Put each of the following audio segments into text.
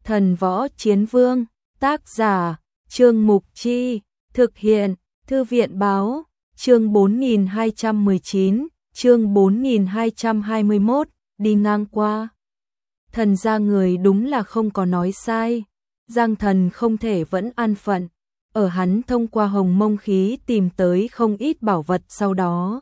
Thần Võ Chiến Vương, tác giả, Trương Mục Chi, thực hiện, Thư viện Báo, chương 4219, chương 4221, đi ngang qua. Thần gia người đúng là không có nói sai, Giang Thần không thể vẫn an phận, ở hắn thông qua hồng mông khí tìm tới không ít bảo vật sau đó.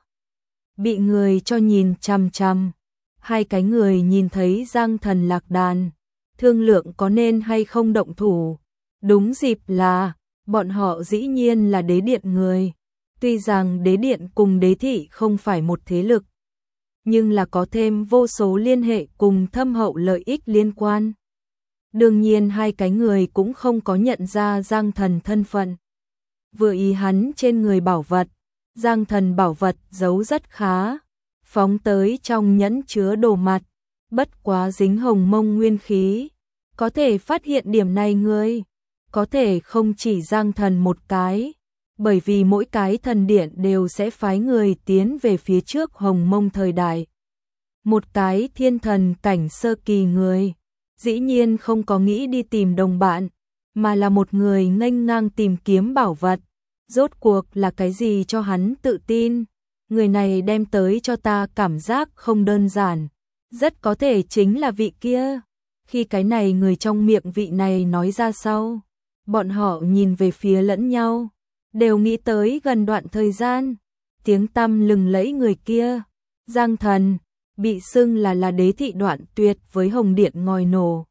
Bị người cho nhìn chằm chằm, hai cái người nhìn thấy Giang Thần lạc đàn, thương lượng có nên hay không động thủ. Đúng dịp là, bọn họ dĩ nhiên là đế điện người. Tuy rằng đế điện cùng đế thị không phải một thế lực, nhưng là có thêm vô số liên hệ cùng thâm hậu lợi ích liên quan. Đương nhiên hai cái người cũng không có nhận ra Giang Thần thân phận. Vừa ý hắn trên người bảo vật, Giang Thần bảo vật giấu rất khá, phóng tới trong nhẫn chứa đồ mặt, bất quá dính hồng mông nguyên khí. Có thể phát hiện điểm này người, có thể không chỉ Giang Thần một cái, bởi vì mỗi cái thần điện đều sẽ phái người tiến về phía trước hồng mông thời đại. Một cái thiên thần cảnh sơ kỳ người, dĩ nhiên không có nghĩ đi tìm đồng bạn, mà là một người nghênh ngang tìm kiếm bảo vật. Rốt cuộc là cái gì cho hắn tự tin? Người này đem tới cho ta cảm giác không đơn giản, rất có thể chính là vị kia. Khi cái này người trong miệng vị này nói ra sau, bọn họ nhìn về phía lẫn nhau, đều nghĩ tới gần đoạn thời gian, tiếng tăm lừng lẫy người kia, Giang Thần, bị xưng là đế thị Đoạn Tuyệt với hồng điện ngòi nổ,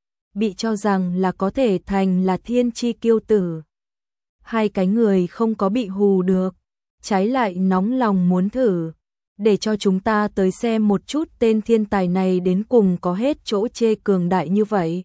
bị cho rằng là có thể thành là thiên chi kiêu tử. Hai cái người không có bị hù được, trái lại nóng lòng muốn thử, để cho chúng ta tới xem một chút tên thiên tài này đến cùng có hết chỗ chê cường đại như vậy.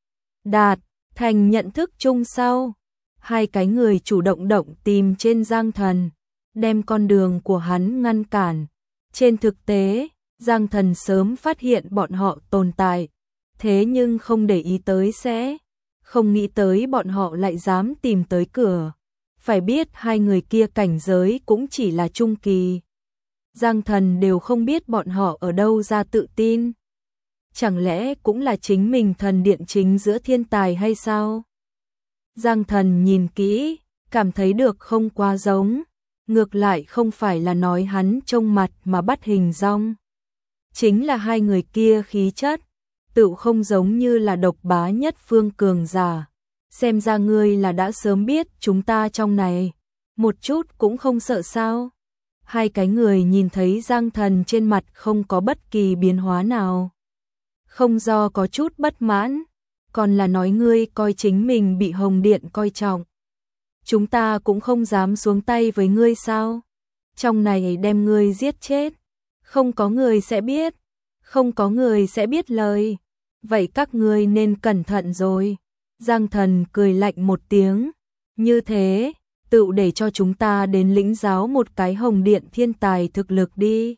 Đạt thành nhận thức chung sau, hai cái người chủ động tìm trên Giang Thần, đem con đường của hắn ngăn cản. Trên thực tế, Giang Thần sớm phát hiện bọn họ tồn tại, thế nhưng không để ý tới không nghĩ tới bọn họ lại dám tìm tới cửa. Phải biết hai người kia cảnh giới cũng chỉ là trung kỳ. Giang Thần đều không biết bọn họ ở đâu ra tự tin. Chẳng lẽ cũng là chính mình thần điện chính giữa thiên tài hay sao? Giang Thần nhìn kỹ, cảm thấy được không quá giống. Ngược lại không phải là nói hắn trông mặt mà bắt hình dong. Chính là hai người kia khí chất, tự không giống như là độc bá nhất phương cường giả. Xem ra ngươi là đã sớm biết chúng ta trong này, một chút cũng không sợ sao? Hai cái người nhìn thấy Giang Thần trên mặt không có bất kỳ biến hóa nào. Không do có chút bất mãn, còn là nói ngươi coi chính mình bị hồng điện coi trọng. Chúng ta cũng không dám xuống tay với ngươi sao? Trong này đem ngươi giết chết, không có người sẽ biết, không có người sẽ biết lời. Vậy các ngươi nên cẩn thận rồi. Giang Thần cười lạnh một tiếng, như thế, tự để cho chúng ta đến lĩnh giáo một cái hồng điện thiên tài thực lực đi.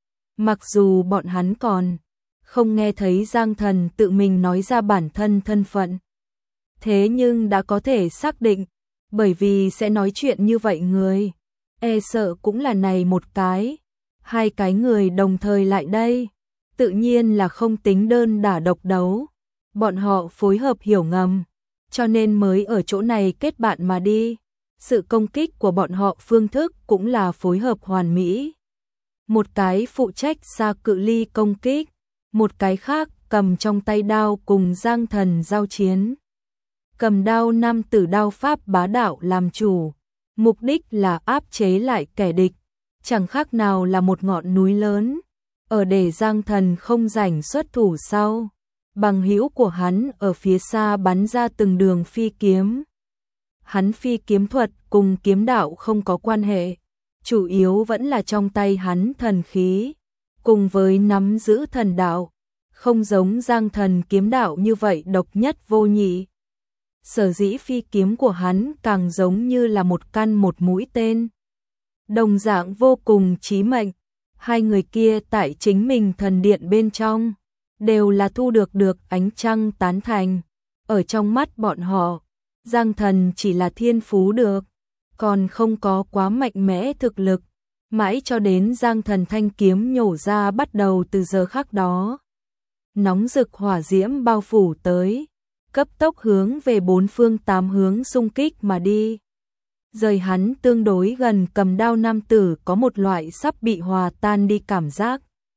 Mặc dù bọn hắn còn không nghe thấy Giang Thần tự mình nói ra bản thân thân phận, thế nhưng đã có thể xác định, bởi vì sẽ nói chuyện như vậy người, e sợ cũng là này một cái. Hai cái người đồng thời lại đây, tự nhiên là không tính đơn đả độc đấu. Bọn họ phối hợp hiểu ngầm, cho nên mới ở chỗ này kết bạn mà đi. Sự công kích của bọn họ phương thức cũng là phối hợp hoàn mỹ. Một cái phụ trách xa cự ly công kích, một cái khác cầm trong tay đao cùng Giang Thần giao chiến. Cầm đao nam tử đao pháp bá đạo làm chủ, mục đích là áp chế lại kẻ địch, chẳng khác nào là một ngọn núi lớn. Ở để Giang Thần không rảnh xuất thủ sau, bằng hữu của hắn ở phía xa bắn ra từng đường phi kiếm. Hắn phi kiếm thuật cùng kiếm đạo không có quan hệ, chủ yếu vẫn là trong tay hắn thần khí, cùng với nắm giữ thần đạo, không giống Giang Thần kiếm đạo như vậy độc nhất vô nhị. Sở dĩ phi kiếm của hắn càng giống như là một căn một mũi tên, đồng dạng vô cùng chí mệnh. Hai người kia tại chính mình thần điện bên trong, đều là thu được ánh trăng tán thành. Ở trong mắt bọn họ, Giang Thần chỉ là thiên phú được, còn không có quá mạnh mẽ thực lực. Mãi cho đến Giang Thần thanh kiếm nhổ ra bắt đầu từ giờ khắc đó. Nóng rực hỏa diễm bao phủ tới, cấp tốc hướng về bốn phương tám hướng xung kích mà đi. Rời hắn tương đối gần, cầm đao nam tử có một loại sắp bị hòa tan đi cảm giác.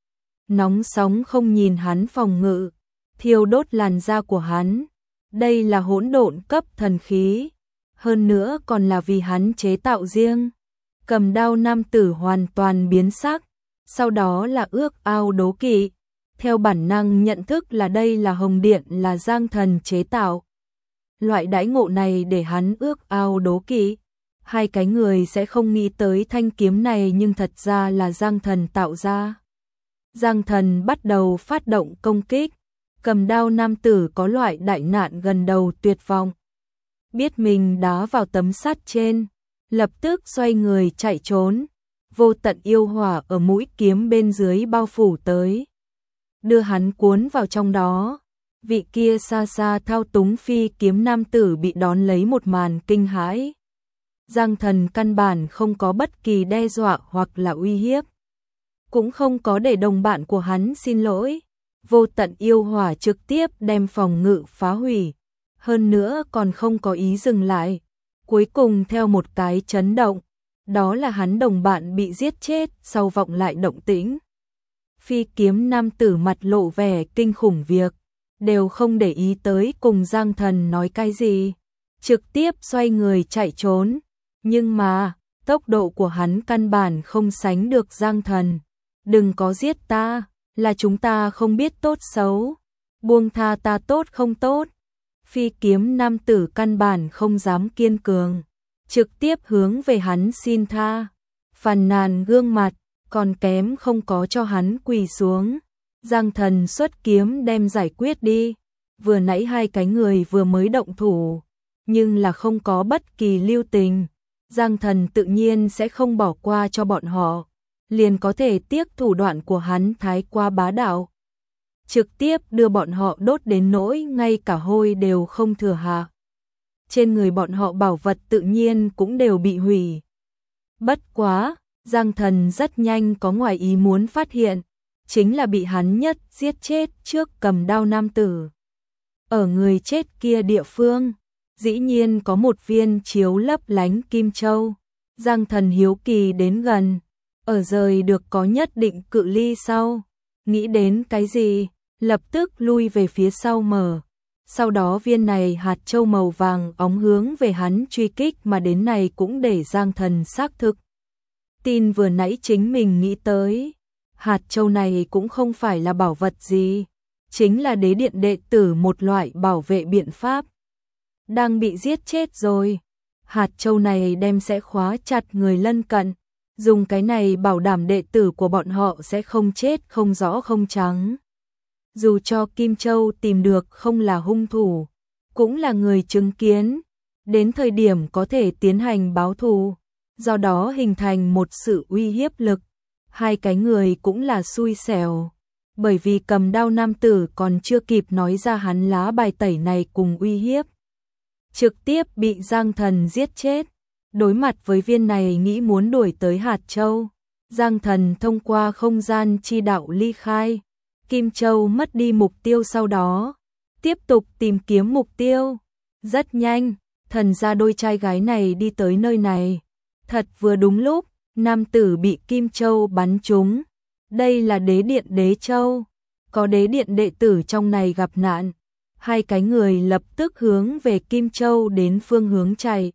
Nóng sóng không nhìn hắn phòng ngự, thiêu đốt làn da của hắn. Đây là hỗn độn cấp thần khí, hơn nữa còn là vì hắn chế tạo riêng. Cầm đao nam tử hoàn toàn biến sắc, sau đó là ước ao đố kỵ, theo bản năng nhận thức là đây là hồng điện, là Giang Thần chế tạo. Loại đãi ngộ này để hắn ước ao đố kỵ. Hai cái người sẽ không nghĩ tới thanh kiếm này nhưng thật ra là Giang Thần tạo ra. Giang Thần bắt đầu phát động công kích, cầm đao nam tử có loại đại nạn gần đầu tuyệt vọng. Biết mình đá vào tấm sắt trên, lập tức xoay người chạy trốn, vô tận yêu hỏa ở mũi kiếm bên dưới bao phủ tới, đưa hắn cuốn vào trong đó. Vị kia xa xa thao túng phi kiếm nam tử bị đón lấy một màn kinh hãi. Giang Thần căn bản không có bất kỳ đe dọa hoặc là uy hiếp, cũng không có để đồng bạn của hắn xin lỗi. Vô tận yêu hỏa trực tiếp đem phòng ngự phá hủy, hơn nữa còn không có ý dừng lại. Cuối cùng theo một cái chấn động, đó là hắn đồng bạn bị giết chết, sau vọng lại động tĩnh. Phi kiếm nam tử mặt lộ vẻ kinh khủng, việc đều không để ý tới cùng Giang Thần nói cái gì, trực tiếp xoay người chạy trốn. Nhưng mà, tốc độ của hắn căn bản không sánh được Giang Thần. Đừng có giết ta, là chúng ta không biết tốt xấu, buông tha ta tốt không tốt. Phi kiếm nam tử căn bản không dám kiên cường, trực tiếp hướng về hắn xin tha, phàn nàn gương mặt, còn kém không có cho hắn quỳ xuống. Giang Thần xuất kiếm đem giải quyết đi. Vừa nãy hai cái người vừa mới động thủ, nhưng là không có bất kỳ lưu tình. Giang Thần tự nhiên sẽ không bỏ qua cho bọn họ, liền có thể tiếc thủ đoạn của hắn thái quá bá đạo, trực tiếp đưa bọn họ đốt đến nỗi ngay cả hôi đều không thừa hạ. Trên người bọn họ bảo vật tự nhiên cũng đều bị hủy. Bất quá, Giang Thần rất nhanh có ngoài ý muốn phát hiện, chính là bị hắn nhất giết chết trước cầm đao nam tử. Ở người chết kia địa phương, dĩ nhiên có một viên chiếu lấp lánh kim châu. Giang Thần hiếu kỳ đến gần, ở rời được có nhất định cự ly sau, nghĩ đến cái gì, lập tức lui về phía sau mở. Sau đó viên này hạt châu màu vàng óng hướng về hắn truy kích mà đến, này cũng để Giang Thần xác thực tin vừa nãy chính mình nghĩ tới. Hạt châu này cũng không phải là bảo vật gì, chính là đế điện đệ tử một loại bảo vệ biện pháp. Đang bị giết chết rồi, hạt châu này đem sẽ khóa chặt người lân cận, dùng cái này bảo đảm đệ tử của bọn họ sẽ không chết không rõ không trắng. Dù cho Kim Châu tìm được không là hung thủ, cũng là người chứng kiến, đến thời điểm có thể tiến hành báo thù, do đó hình thành một sự uy hiếp lực. Hai cái người cũng là xui xẻo, bởi vì cầm đao nam tử còn chưa kịp nói ra hắn lá bài tẩy này cùng uy hiếp, trực tiếp bị Giang Thần giết chết. Đối mặt với viên này nghĩ muốn đuổi tới hạt châu, Giang Thần thông qua không gian chi đạo ly khai. Kim Châu mất đi mục tiêu, sau đó tiếp tục tìm kiếm mục tiêu. Rất nhanh, thần gia đôi trai gái này đi tới nơi này. Thật vừa đúng lúc, nam tử bị Kim Châu bắn trúng. Đây là đế điện Đế Châu, có đế điện đệ tử trong này gặp nạn. Hai cái người lập tức hướng về Kim Châu đến phương hướng chạy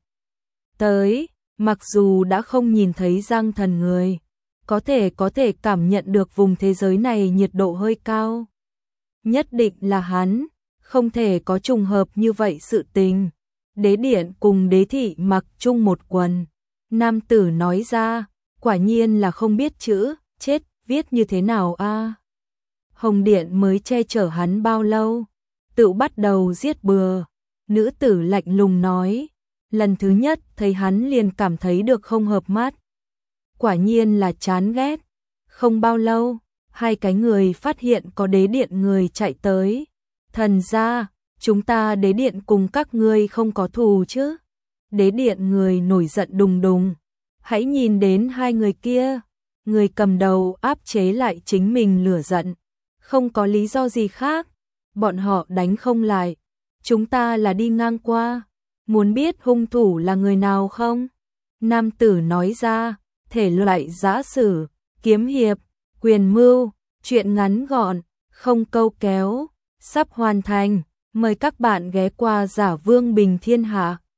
tới. Mặc dù đã không nhìn thấy Giang Thần người, có thể cảm nhận được vùng thế giới này nhiệt độ hơi cao. Nhất định là hắn, không thể có trùng hợp như vậy sự tình. Đế điện cùng đế thị mặc chung một quần. Nam tử nói ra, quả nhiên là không biết chữ, chết, viết như thế nào a? Hồng điện mới che chở hắn bao lâu, tự bắt đầu giết bừa. Nữ tử lạnh lùng nói, lần thứ nhất thấy hắn liền cảm thấy được không hợp mắt. Quả nhiên là chán ghét. Không bao lâu, hai cái người phát hiện có đế điện người chạy tới. Thần gia, chúng ta đế điện cùng các ngươi không có thù chứ? Đế điện người nổi giận đùng đùng. Hãy nhìn đến hai người kia. Người cầm đầu áp chế lại chính mình lửa giận. Không có lý do gì khác. Bọn họ đánh không lại. chúng ta là đi ngang qua, muốn biết hung thủ là người nào không? Nam tử nói ra, thể loại giã sử, kiếm hiệp, quyền mưu, truyện ngắn gọn, không câu kéo, sắp hoàn thành, mời các bạn ghé qua Giả Vương Bình Thiên Hạ.